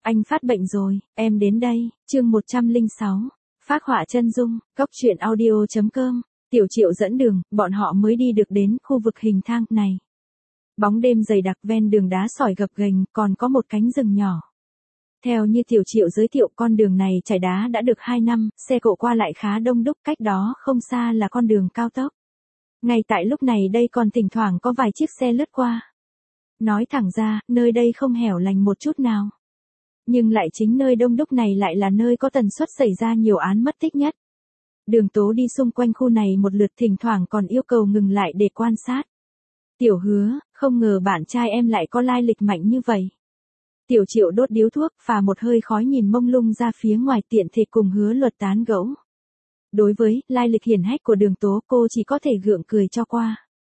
Anh phát bệnh rồi, em đến đây. Chương 106. Phác họa chân dung, góc truyện audio.com. Tiểu Triệu dẫn đường, bọn họ mới đi được đến khu vực hình thang này. Bóng đêm dày đặc ven đường đá sỏi gập ghềnh, còn có một cánh rừng nhỏ. Theo như Tiểu Triệu giới thiệu, con đường này trải đá đã được 2 năm, xe cộ qua lại khá đông đúc, cách đó không xa là con đường cao tốc. Ngay tại lúc này đây còn thỉnh thoảng có vài chiếc xe lướt qua. Nói thẳng ra, nơi đây không hẻo lánh một chút nào. Nhưng lại chính nơi đông đúc này lại là nơi có tần suất xảy ra nhiều án mất tích nhất. Đường Tố đi xung quanh khu này một lượt, thỉnh thoảng còn yêu cầu ngừng lại để quan sát. Tiểu Hứa, không ngờ bạn trai em lại có lai lịch mạnh như vậy. Tiểu Triệu đốt điếu thuốc, phà một hơi khói nhìn mông lung ra phía ngoài, tiện thể cùng Hứa Luật tán gẫu. Đối với lai lịch hiển hách của Đường Tố, cô chỉ có thể gượng cười cho qua.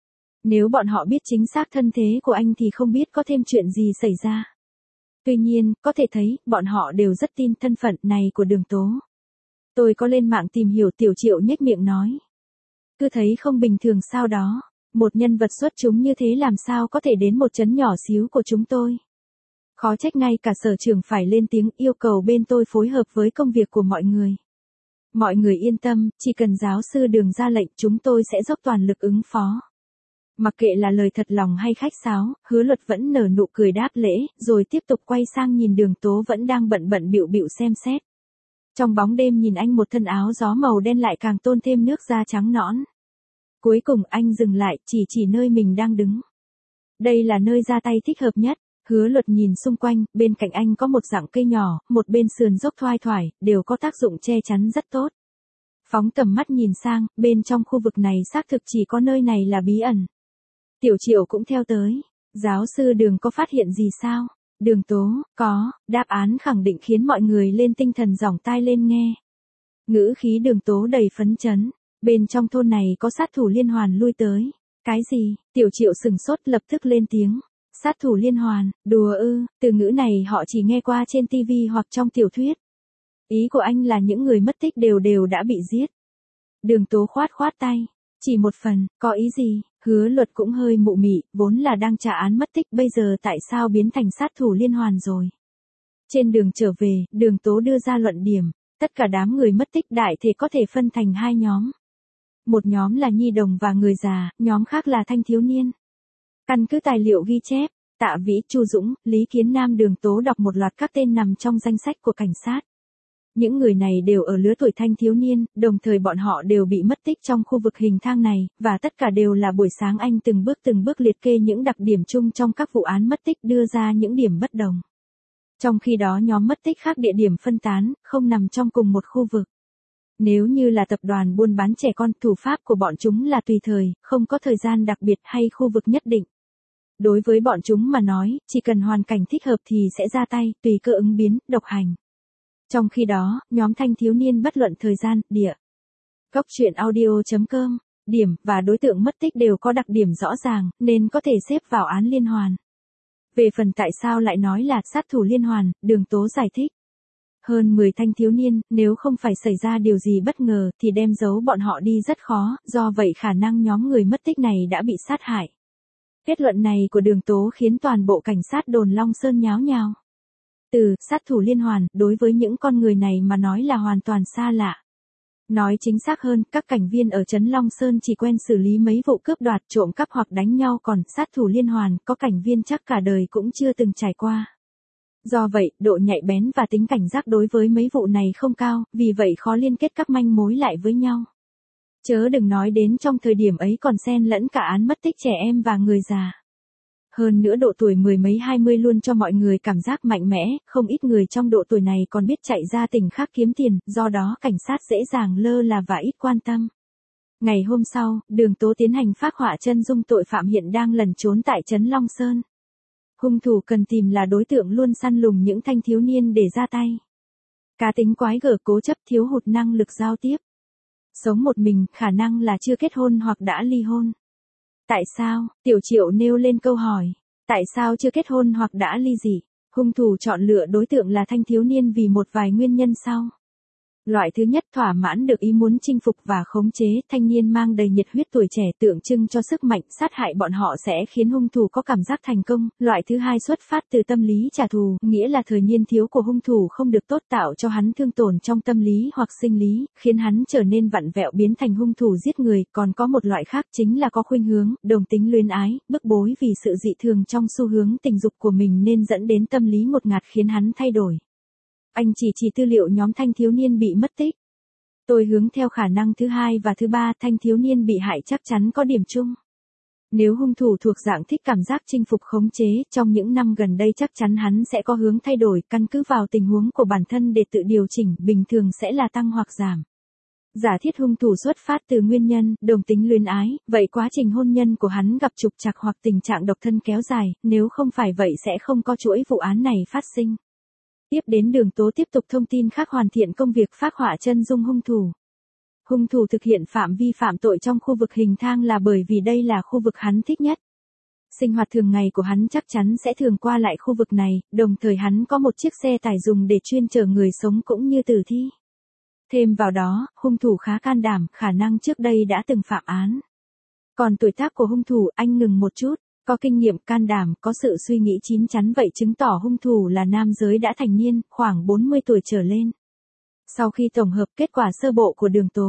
Nếu bọn họ biết chính xác thân thế của anh thì không biết có thêm chuyện gì xảy ra. Tuy nhiên, có thể thấy, bọn họ đều rất tin thân phận này của Đường Tố. Tôi có lên mạng tìm hiểu, Tiểu Triệu nhếch miệng nói. Cứ thấy không bình thường sao đó, một nhân vật xuất chúng như thế làm sao có thể đến một trấn nhỏ xíu của chúng tôi. Khó trách ngay cả sở trưởng phải lên tiếng yêu cầu bên tôi phối hợp với công việc của mọi người. Mọi người yên tâm, chỉ cần giáo sư Đường ra lệnh chúng tôi sẽ dốc toàn lực ứng phó. Mặc kệ là lời thật lòng hay khách sáo, Hứa Luật vẫn nở nụ cười đáp lễ, rồi tiếp tục quay sang nhìn Đường Tố vẫn đang bận bịu xem xét. Trong bóng đêm nhìn anh một thân áo gió màu đen lại càng tôn thêm nước da trắng nõn. Cuối cùng anh dừng lại, chỉ nơi mình đang đứng. Đây là nơi ra tay thích hợp nhất. Hứa Luật nhìn xung quanh, bên cạnh anh có một rặng cây nhỏ, một bên sườn dốc thoai thoải, đều có tác dụng che chắn rất tốt. Phóng tầm mắt nhìn sang, bên trong khu vực này xác thực chỉ có nơi này là bí ẩn. Tiểu Triệu cũng theo tới. Giáo sư Đường có phát hiện gì sao? Đường Tố, có, đáp án khẳng định khiến mọi người lên tinh thần dỏng tai lên nghe. Ngữ khí Đường Tố đầy phấn chấn. Bên trong thôn này có sát thủ liên hoàn lui tới. Cái gì? Tiểu Triệu sừng sốt lập tức lên tiếng. Sát thủ liên hoàn, đùa ư, từ ngữ này họ chỉ nghe qua trên TV hoặc trong tiểu thuyết. Ý của anh là những người mất tích đều đã bị giết. Đường Tố khoát tay. Chỉ một phần, có ý gì? Hứa Luật cũng hơi mụ mị, vốn là đang trả án mất tích, bây giờ tại sao biến thành sát thủ liên hoàn rồi? Trên đường trở về, Đường Tố đưa ra luận điểm, tất cả đám người mất tích đại thể có thể phân thành 2 nhóm. Một nhóm là nhi đồng và người già, nhóm khác là thanh thiếu niên. Căn cứ tài liệu ghi chép, Tạ Vĩ, Chu Dũng, Lý Kiến Nam, Đường Tố đọc một loạt các tên nằm trong danh sách của cảnh sát. Những người này đều ở lứa tuổi thanh thiếu niên, đồng thời bọn họ đều bị mất tích trong khu vực hình thang này, và tất cả đều là buổi sáng anh từng bước liệt kê những đặc điểm chung trong các vụ án mất tích, đưa ra những điểm bất đồng. Trong khi đó nhóm mất tích khác địa điểm phân tán, không nằm trong cùng một khu vực. Nếu như là tập đoàn buôn bán trẻ con, thủ pháp của bọn chúng là tùy thời, không có thời gian đặc biệt hay khu vực nhất định. Đối với bọn chúng mà nói, chỉ cần hoàn cảnh thích hợp thì sẽ ra tay, tùy cơ ứng biến, độc hành. Trong khi đó, nhóm thanh thiếu niên bất luận thời gian, địa. Góc truyện audio.com, điểm và đối tượng mất tích đều có đặc điểm rõ ràng, nên có thể xếp vào án liên hoàn. Về phần tại sao lại nói là sát thủ liên hoàn, Đường Tố giải thích. Hơn 10 thanh thiếu niên, nếu không phải xảy ra điều gì bất ngờ thì đem giấu bọn họ đi rất khó, do vậy khả năng nhóm người mất tích này đã bị sát hại. Kết luận này của Đường Tố khiến toàn bộ cảnh sát đồn Long Sơn nháo nhào. Từ sát thủ liên hoàn, đối với những con người này mà nói là hoàn toàn xa lạ. Nói chính xác hơn, các cảnh viên ở trấn Long Sơn chỉ quen xử lý mấy vụ cướp đoạt, trộm cắp hoặc đánh nhau, còn sát thủ liên hoàn, có cảnh viên chắc cả đời cũng chưa từng trải qua. Do vậy, độ nhạy bén và tính cảnh giác đối với mấy vụ này không cao, vì vậy khó liên kết các manh mối lại với nhau. Chớ đừng nói đến trong thời điểm ấy còn xen lẫn cả án mất tích trẻ em và người già. Hơn nữa độ tuổi mười mấy 20 luôn cho mọi người cảm giác mạnh mẽ, không ít người trong độ tuổi này còn biết chạy ra tỉnh khác kiếm tiền, do đó cảnh sát dễ dàng lơ là và ít quan tâm. Ngày hôm sau, Đường Tố tiến hành phác họa chân dung tội phạm hiện đang lẩn trốn tại trấn Long Sơn. Hung thủ cần tìm là đối tượng luôn săn lùng những thanh thiếu niên để ra tay. Cá tính quái gở, cố chấp, thiếu hụt năng lực giao tiếp. Sống một mình, khả năng là chưa kết hôn hoặc đã ly hôn. Tại sao? Tiểu Triệu nêu lên câu hỏi. Tại sao chưa kết hôn hoặc đã ly dị? Hung thủ chọn lựa đối tượng là thanh thiếu niên vì một vài nguyên nhân sau. Loại thứ nhất, thỏa mãn được ý muốn chinh phục và khống chế, thanh niên mang đầy nhiệt huyết tuổi trẻ tượng trưng cho sức mạnh, sát hại bọn họ sẽ khiến hung thủ có cảm giác thành công. Loại thứ hai xuất phát từ tâm lý trả thù, nghĩa là thời niên thiếu của hung thủ không được tốt, tạo cho hắn thương tổn trong tâm lý hoặc sinh lý, khiến hắn trở nên vặn vẹo biến thành hung thủ giết người. Còn có một loại khác chính là có khuynh hướng, đồng tính luyến ái, bức bối vì sự dị thường trong xu hướng tình dục của mình nên dẫn đến tâm lý ngột ngạt khiến hắn thay đổi. Anh chỉ tư liệu nhóm thanh thiếu niên bị mất tích. Tôi hướng theo khả năng thứ hai và thứ ba, thanh thiếu niên bị hại chắc chắn có điểm chung. Nếu hung thủ thuộc dạng thích cảm giác chinh phục khống chế, trong những năm gần đây chắc chắn hắn sẽ có hướng thay đổi, căn cứ vào tình huống của bản thân để tự điều chỉnh, bình thường sẽ là tăng hoặc giảm. Giả thiết hung thủ xuất phát từ nguyên nhân đồng tính luyến ái, vậy quá trình hôn nhân của hắn gặp trục trặc hoặc tình trạng độc thân kéo dài, nếu không phải vậy sẽ không có chuỗi vụ án này phát sinh. Tiếp đến Đường Tố tiếp tục thông tin khác, hoàn thiện công việc phác họa chân dung hung thủ. Hung thủ thực hiện phạm vi phạm tội trong khu vực hình thang là bởi vì đây là khu vực hắn thích nhất. Sinh hoạt thường ngày của hắn chắc chắn sẽ thường qua lại khu vực này, đồng thời hắn có một chiếc xe tải dùng để chuyên chở người sống cũng như tử thi. Thêm vào đó, hung thủ khá can đảm, khả năng trước đây đã từng phạm án. Còn tuổi tác của hung thủ, anh ngừng một chút. Có kinh nghiệm, can đảm, có sự suy nghĩ chín chắn, vậy chứng tỏ hung thủ là nam giới đã thành niên, khoảng 40 tuổi trở lên. Sau khi tổng hợp kết quả sơ bộ của Đường Tố,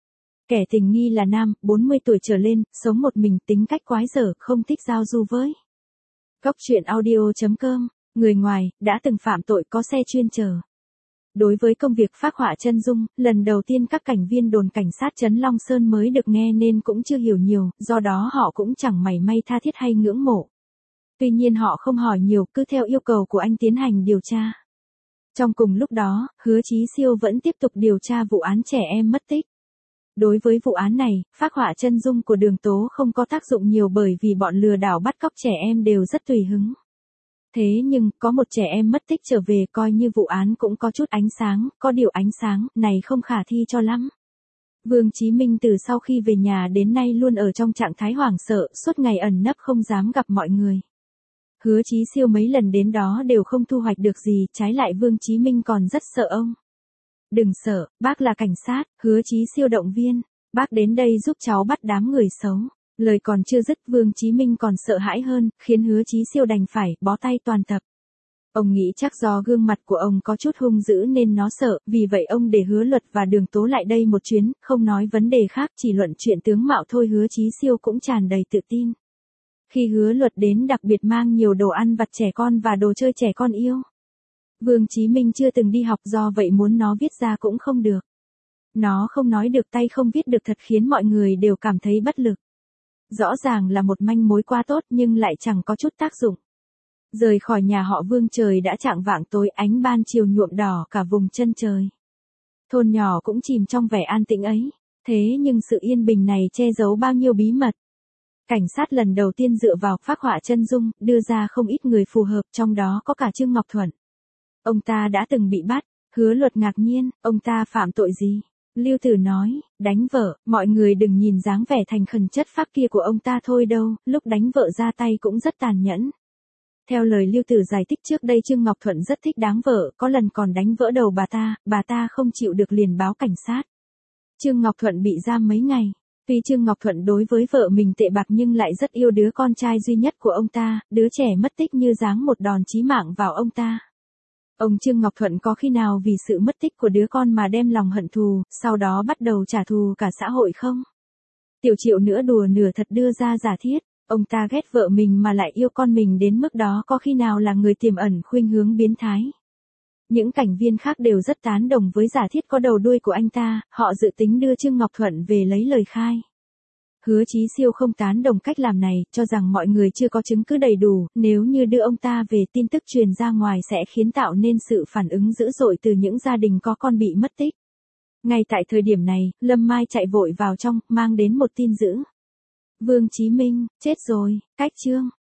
kẻ tình nghi là nam, 40 tuổi trở lên, sống một mình, tính cách quái dở, không thích giao du với. Góc truyện audio.com, người ngoài, đã từng phạm tội, có xe chuyên chở. Đối với công việc phác họa chân dung, lần đầu tiên các cảnh viên đồn cảnh sát trấn Long Sơn mới được nghe nên cũng chưa hiểu nhiều, do đó họ cũng chẳng mảy may tha thiết hay ngưỡng mộ. Tuy nhiên họ không hỏi nhiều, cứ theo yêu cầu của anh tiến hành điều tra. Trong cùng lúc đó, Hứa Chí Siêu vẫn tiếp tục điều tra vụ án trẻ em mất tích. Đối với vụ án này, phác họa chân dung của Đường Tố không có tác dụng nhiều bởi vì bọn lừa đảo bắt cóc trẻ em đều rất tùy hứng. Thế nhưng, có một trẻ em mất tích trở về coi như vụ án cũng có chút ánh sáng, có điều ánh sáng này không khả thi cho lắm. Vương Chí Minh từ sau khi về nhà đến nay luôn ở trong trạng thái hoảng sợ, suốt ngày ẩn nấp không dám gặp mọi người. Hứa Chí Siêu mấy lần đến đó đều không thu hoạch được gì, trái lại Vương Chí Minh còn rất sợ ông. Đừng sợ, bác là cảnh sát, Hứa Chí Siêu động viên, bác đến đây giúp cháu bắt đám người xấu. Lời còn chưa dứt, Vương Chí Minh còn sợ hãi hơn, khiến Hứa Chí Siêu đành phải bó tay toàn tập. Ông nghĩ chắc do gương mặt của ông có chút hung dữ nên nó sợ, vì vậy ông để Hứa Luật và Đường Tố lại đây một chuyến, không nói vấn đề khác, chỉ luận chuyện tướng mạo thôi. Hứa Chí Siêu cũng tràn đầy tự tin. Khi Hứa Luật đến đặc biệt mang nhiều đồ ăn vặt trẻ con và đồ chơi trẻ con yêu. Vương Chí Minh chưa từng đi học, do vậy muốn nó viết ra cũng không được. Nó không nói được, tay không viết được, thật khiến mọi người đều cảm thấy bất lực. Rõ ràng là một manh mối quá tốt nhưng lại chẳng có chút tác dụng. Rời khỏi nhà họ Vương trời đã chạng vạng tối, ánh ban chiều nhuộm đỏ cả vùng chân trời. Thôn nhỏ cũng chìm trong vẻ an tĩnh ấy. Thế nhưng sự yên bình này che giấu bao nhiêu bí mật. Cảnh sát lần đầu tiên dựa vào phác họa chân dung, đưa ra không ít người phù hợp, trong đó có cả Trương Ngọc Thuận. Ông ta đã từng bị bắt. Hứa Luật ngạc nhiên, ông ta phạm tội gì? Lưu Tử nói, đánh vợ, mọi người đừng nhìn dáng vẻ thành khẩn chất phác kia của ông ta thôi đâu, lúc đánh vợ ra tay cũng rất tàn nhẫn. Theo lời Lưu Tử giải thích, trước đây Trương Ngọc Thuận rất thích đáng vợ, có lần còn đánh vỡ đầu bà ta không chịu được liền báo cảnh sát. Trương Ngọc Thuận bị giam mấy ngày. Tuy Trương Ngọc Thuận đối với vợ mình tệ bạc nhưng lại rất yêu đứa con trai duy nhất của ông ta, đứa trẻ mất tích như giáng một đòn chí mạng vào ông ta. Ông Trương Ngọc Thuận có khi nào vì sự mất tích của đứa con mà đem lòng hận thù, sau đó bắt đầu trả thù cả xã hội không? Tiểu Triệu nửa đùa nửa thật đưa ra giả thiết, ông ta ghét vợ mình mà lại yêu con mình đến mức đó, có khi nào là người tiềm ẩn khuynh hướng biến thái? Những cảnh viên khác đều rất tán đồng với giả thiết có đầu đuôi của anh ta, họ dự tính đưa Trương Ngọc Thuận về lấy lời khai. Hứa Chí Siêu không tán đồng cách làm này, cho rằng mọi người chưa có chứng cứ đầy đủ, nếu như đưa ông ta về tin tức truyền ra ngoài sẽ khiến tạo nên sự phản ứng dữ dội từ những gia đình có con bị mất tích. Ngay tại thời điểm này, Lâm Mai chạy vội vào trong, mang đến một tin dữ. Vương Chí Minh, chết rồi, cách Trương